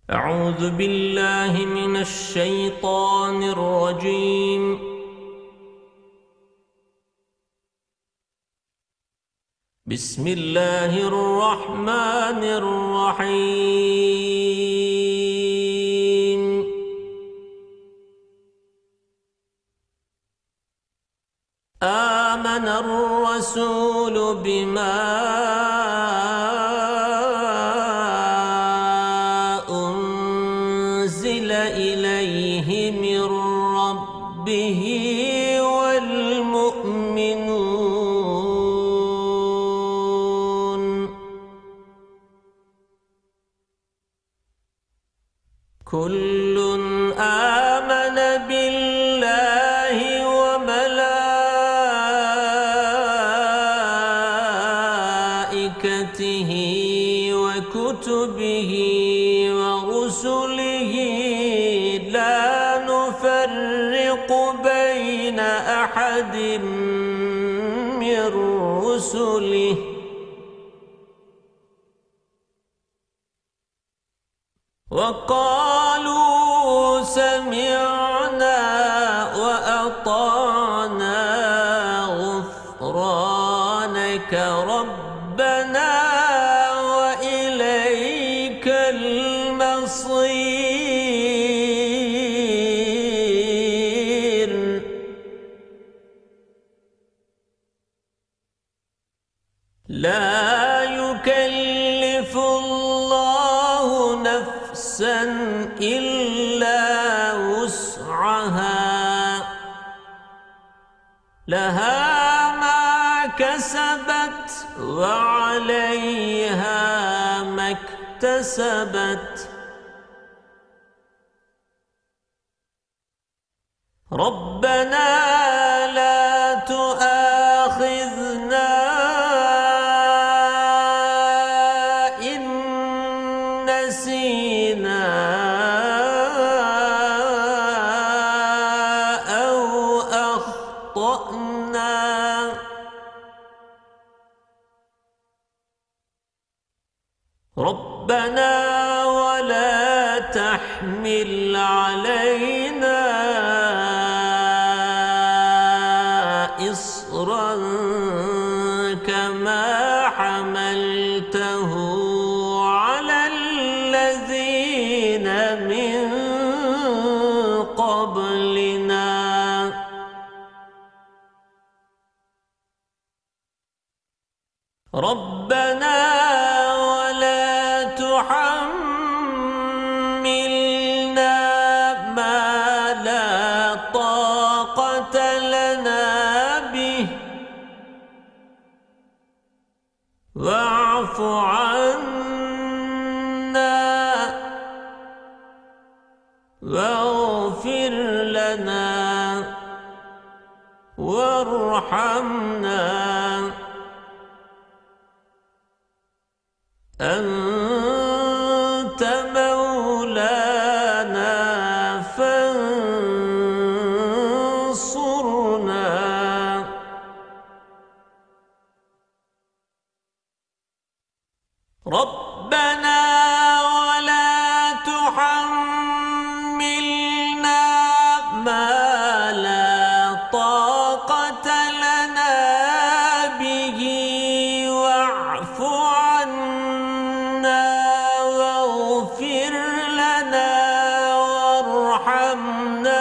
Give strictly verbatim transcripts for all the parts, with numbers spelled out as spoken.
أعوذ بالله من الشيطان الرجيم. بسم الله الرحمن الرحيم. آمن الرسول بما أنزل إليه من ربه والمؤمنون كل آمن بالله وملائكته وكتبه ورسله لا نفرق بين أحد من رسله وقالوا سمعنا وأطعنا غفرانك ربنا وإليك المصير. لا يكلف الله نفسا إلا وسعها لها ما كسبت وعليها ما اكتسبت. ربنا لا تؤاخذنا إن نسينا أو أخطأنا. ربنا ولا تحمل علينا إصرا كما حملته على الذين من قبلنا. ربنا ولا تحملنا ما لا طاقة لنا به واعف عنا واغفر لنا وارحمنا أنت مولانا فانصرنا. ربنا ولا تحملنا ما لا طاقة لنا به واعف عنا واغفر لنا وارحمنا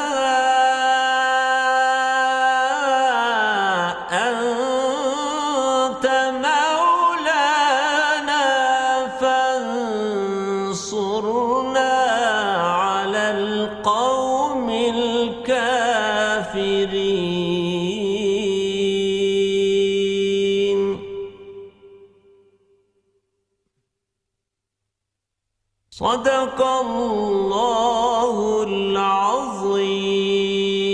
أنت مولانا فانصرنا على القوم الكافرين. صدق الله العظيم.